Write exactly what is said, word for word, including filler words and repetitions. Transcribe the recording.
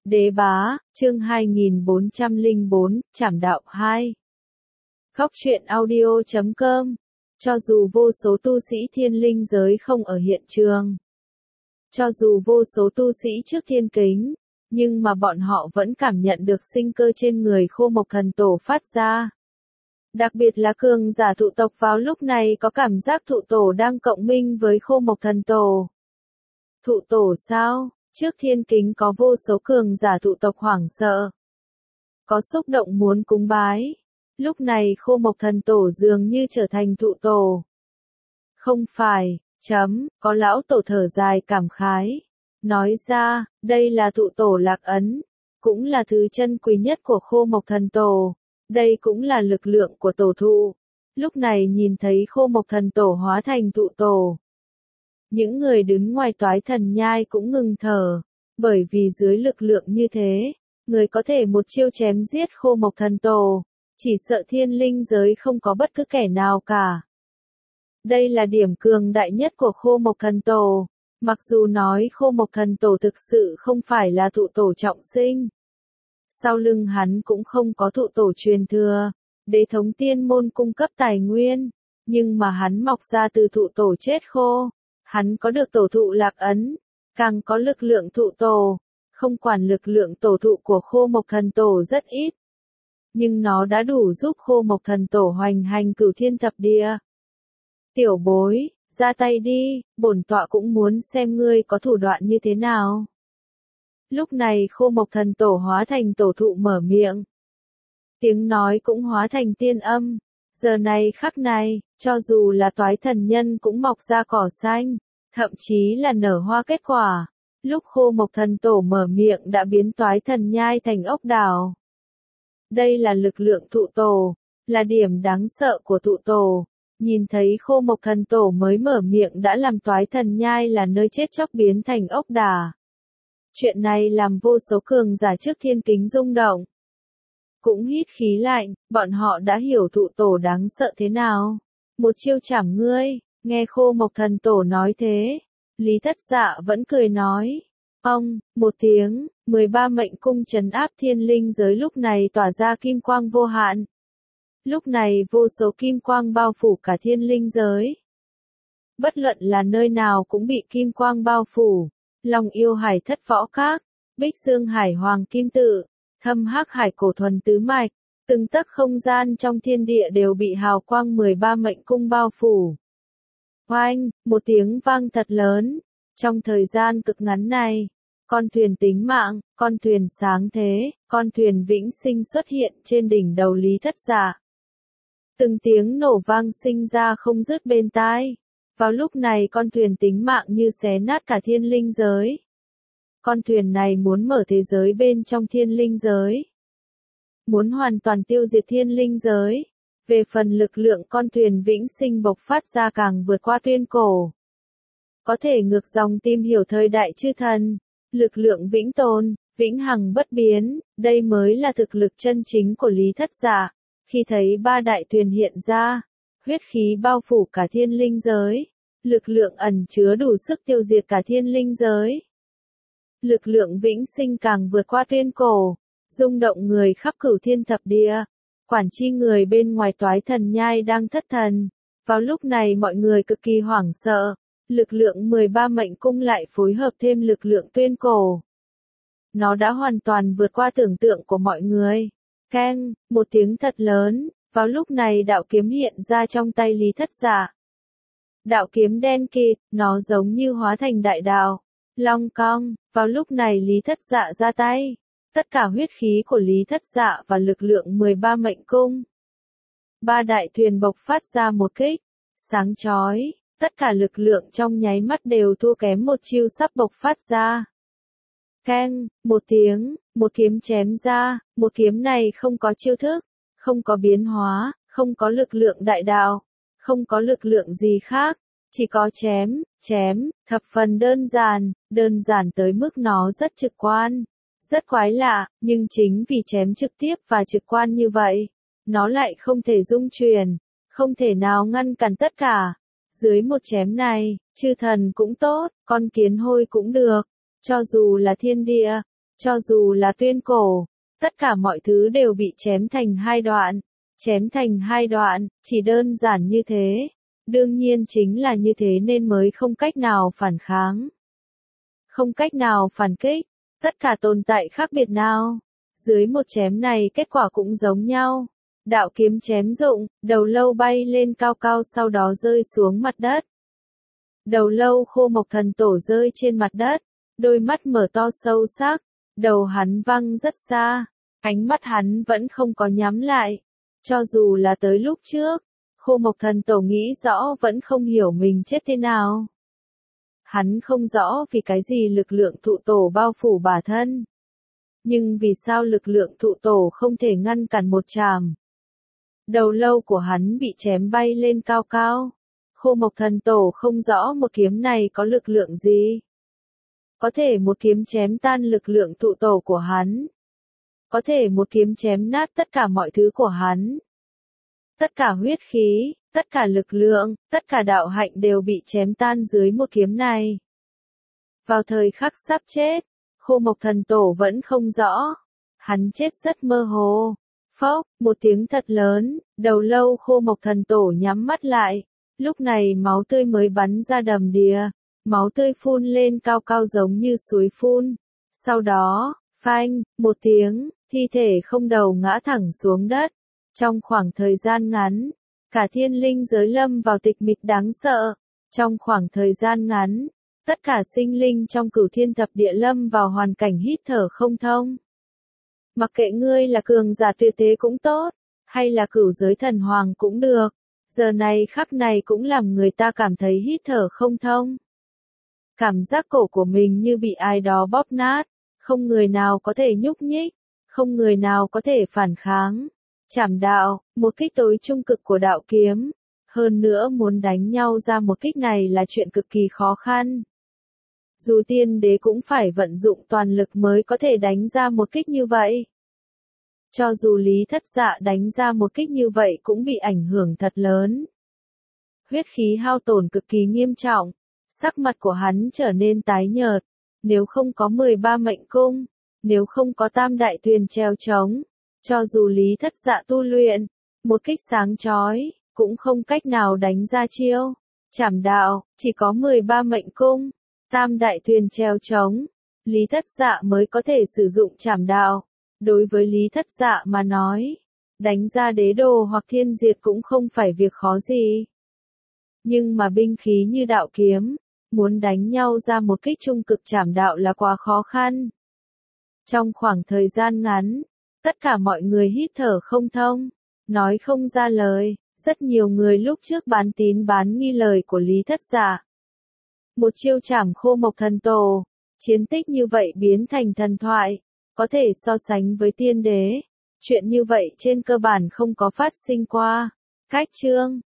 Đế bá, chương hai nghìn bốn trăm lẻ bốn, Trảm đạo hai. Khóc chuyện audio chấm com. Cho dù vô số tu sĩ thiên linh giới không ở hiện trường, cho dù vô số tu sĩ trước thiên kính, nhưng mà bọn họ vẫn cảm nhận được sinh cơ trên người Khô Mộc Thần Tổ phát ra. Đặc biệt là cường giả thụ tộc vào lúc này có cảm giác thụ tổ đang cộng minh với Khô Mộc Thần Tổ. Thụ tổ sao? Trước thiên kính có vô số cường giả thụ tộc hoảng sợ, có xúc động muốn cúng bái. Lúc này Khô Mộc Thần Tổ dường như trở thành thụ tổ. Không phải, chấm, có lão tổ thở dài cảm khái. Nói ra, đây là thụ tổ lạc ấn, cũng là thứ chân quý nhất của Khô Mộc Thần Tổ. Đây cũng là lực lượng của tổ thụ. Lúc này nhìn thấy Khô Mộc Thần Tổ hóa thành thụ tổ, những người đứng ngoài toái thần nhai cũng ngừng thở, bởi vì dưới lực lượng như thế, người có thể một chiêu chém giết Khô Mộc Thần Tổ, chỉ sợ thiên linh giới không có bất cứ kẻ nào cả. Đây là điểm cường đại nhất của Khô Mộc Thần Tổ, mặc dù nói Khô Mộc Thần Tổ thực sự không phải là thụ tổ trọng sinh. Sau lưng hắn cũng không có thụ tổ truyền thừa, đế thống tiên môn cung cấp tài nguyên, nhưng mà hắn mọc ra từ thụ tổ chết khô. Hắn có được tổ thụ lạc ấn, càng có lực lượng thụ tổ, không quản lực lượng tổ thụ của Khô Mộc Thần Tổ rất ít. Nhưng nó đã đủ giúp Khô Mộc Thần Tổ hoành hành cửu thiên thập địa. Tiểu bối, ra tay đi, bổn tọa cũng muốn xem ngươi có thủ đoạn như thế nào. Lúc này Khô Mộc Thần Tổ hóa thành tổ thụ mở miệng. Tiếng nói cũng hóa thành tiên âm. Giờ này khắc này, cho dù là toái thần nhân cũng mọc ra cỏ xanh, thậm chí là nở hoa kết quả. Lúc Khô Mộc Thần Tổ mở miệng đã biến toái thần nhai thành ốc đảo. Đây là lực lượng thụ tổ, là điểm đáng sợ của thụ tổ. Nhìn thấy Khô Mộc Thần Tổ mới mở miệng đã làm toái thần nhai là nơi chết chóc biến thành ốc đảo. Chuyện này làm vô số cường giả trước thiên kính rung động. Cũng hít khí lạnh, bọn họ đã hiểu thụ tổ đáng sợ thế nào. Một chiêu chảm ngươi, nghe Khô Mộc Thần Tổ nói thế. Lý Thất Dạ vẫn cười nói. Ông, một tiếng, mười ba mệnh cung trấn áp thiên linh giới lúc này tỏa ra kim quang vô hạn. Lúc này vô số kim quang bao phủ cả thiên linh giới. Bất luận là nơi nào cũng bị kim quang bao phủ. Long Yêu Hải Thất Võ Các, Bích Dương Hải Hoàng Kim Tự, Thâm Hắc Hải Cổ Thuần Tứ Mạch, từng tấc không gian trong thiên địa đều bị hào quang mười ba mệnh cung bao phủ. Oanh, một tiếng vang thật lớn. Trong thời gian cực ngắn này, con thuyền tính mạng, con thuyền sáng thế, con thuyền vĩnh sinh xuất hiện trên đỉnh đầu Lý Thất Dạ. Từng tiếng nổ vang sinh ra không dứt bên tai. Vào lúc này con thuyền tính mạng như xé nát cả thiên linh giới. Con thuyền này muốn mở thế giới bên trong thiên linh giới. Muốn hoàn toàn tiêu diệt thiên linh giới. Về phần lực lượng con thuyền vĩnh sinh bộc phát ra càng vượt qua tuyên cổ. Có thể ngược dòng tìm hiểu thời đại chư thần. Lực lượng vĩnh tồn, vĩnh hằng bất biến, đây mới là thực lực chân chính của Lý Thất Dạ. Khi thấy ba đại thuyền hiện ra, huyết khí bao phủ cả thiên linh giới. Lực lượng ẩn chứa đủ sức tiêu diệt cả thiên linh giới. Lực lượng vĩnh sinh càng vượt qua tuyên cổ, rung động người khắp cửu thiên thập địa. Quản chi người bên ngoài toái thần nhai đang thất thần. Vào lúc này mọi người cực kỳ hoảng sợ. Lực lượng mười ba mệnh cung lại phối hợp thêm lực lượng tuyên cổ. Nó đã hoàn toàn vượt qua tưởng tượng của mọi người. Keng, một tiếng thật lớn. Vào lúc này đạo kiếm hiện ra trong tay Lý Thất Dạ. Đạo kiếm đen kịt, nó giống như hóa thành đại đạo. Long cong, vào lúc này Lý Thất Dạ ra tay. Tất cả huyết khí của Lý Thất Dạ và lực lượng mười ba mệnh cung. Ba đại thuyền bộc phát ra một kích. Sáng chói, tất cả lực lượng trong nháy mắt đều thua kém một chiêu sắp bộc phát ra. Keng, một tiếng, một kiếm chém ra, một kiếm này không có chiêu thức, không có biến hóa, không có lực lượng đại đạo, không có lực lượng gì khác, chỉ có chém, chém, thập phần đơn giản, đơn giản tới mức nó rất trực quan, rất quái lạ, nhưng chính vì chém trực tiếp và trực quan như vậy, nó lại không thể dung chuyển, không thể nào ngăn cản tất cả. Dưới một chém này, chư thần cũng tốt, con kiến hôi cũng được, cho dù là thiên địa, Cho dù là tuyên cổ, tất cả mọi thứ đều bị chém thành hai đoạn. Chém thành hai đoạn, chỉ đơn giản như thế. Đương nhiên chính là như thế nên mới không cách nào phản kháng. Không cách nào phản kích, tất cả tồn tại khác biệt nào. Dưới một chém này kết quả cũng giống nhau. Đạo kiếm chém rụng, đầu lâu bay lên cao cao sau đó rơi xuống mặt đất. Đầu lâu Khô Mộc Thần Tổ rơi trên mặt đất, đôi mắt mở to sâu sắc, đầu hắn văng rất xa, ánh mắt hắn vẫn không có nhắm lại. Cho dù là tới lúc trước, Khô Mộc Thần Tổ nghĩ rõ vẫn không hiểu mình chết thế nào. Hắn không rõ vì cái gì lực lượng thụ tổ bao phủ bản thân. Nhưng vì sao lực lượng thụ tổ không thể ngăn cản một chàm. Đầu lâu của hắn bị chém bay lên cao cao. Khô Mộc Thần Tổ không rõ một kiếm này có lực lượng gì. Có thể một kiếm chém tan lực lượng thụ tổ của hắn. Có thể một kiếm chém nát tất cả mọi thứ của hắn. Tất cả huyết khí, tất cả lực lượng, tất cả đạo hạnh đều bị chém tan dưới một kiếm này. Vào thời khắc sắp chết, Khô Mộc Thần Tổ vẫn không rõ. Hắn chết rất mơ hồ. Phốc, một tiếng thật lớn, đầu lâu Khô Mộc Thần Tổ nhắm mắt lại. Lúc này máu tươi mới bắn ra đầm đìa. Máu tươi phun lên cao cao giống như suối phun. Sau đó, phanh, một tiếng, thi thể không đầu ngã thẳng xuống đất. Trong khoảng thời gian ngắn, cả thiên linh giới lâm vào tịch mịch đáng sợ. Trong khoảng thời gian ngắn, tất cả sinh linh trong cửu thiên thập địa lâm vào hoàn cảnh hít thở không thông. Mặc kệ ngươi là cường giả tuyệt thế cũng tốt, hay là cửu giới thần hoàng cũng được, giờ này khắc này cũng làm người ta cảm thấy hít thở không thông. Cảm giác cổ của mình như bị ai đó bóp nát, không người nào có thể nhúc nhích, không người nào có thể phản kháng. Trảm đạo, một kích tối trung cực của đạo kiếm. Hơn nữa muốn đánh nhau ra một kích này là chuyện cực kỳ khó khăn. Dù tiên đế cũng phải vận dụng toàn lực mới có thể đánh ra một kích như vậy. Cho dù Lý Thất Dạ đánh ra một kích như vậy cũng bị ảnh hưởng thật lớn. Huyết khí hao tổn cực kỳ nghiêm trọng, sắc mặt của hắn trở nên tái nhợt. Nếu không có mười ba mệnh cung, nếu không có tam đại tuyền treo trống, cho dù Lý Thất Dạ tu luyện, một kích sáng chói, cũng không cách nào đánh ra chiêu. Trảm đạo, chỉ có mười ba mệnh cung, tam đại tuyền treo trống, Lý Thất Dạ mới có thể sử dụng trảm đạo. Đối với Lý Thất Dạ mà nói, đánh ra đế đồ hoặc thiên diệt cũng không phải việc khó gì. Nhưng mà binh khí như đạo kiếm, muốn đánh nhau ra một kích trung cực trảm đạo là quá khó khăn. Trong khoảng thời gian ngắn, tất cả mọi người hít thở không thông, nói không ra lời, rất nhiều người lúc trước bán tín bán nghi lời của Lý Thất Dạ. Một chiêu trảm Khô Mộc Thần Tổ, chiến tích như vậy biến thành thần thoại, có thể so sánh với tiên đế. Chuyện như vậy trên cơ bản không có phát sinh qua. Cách chương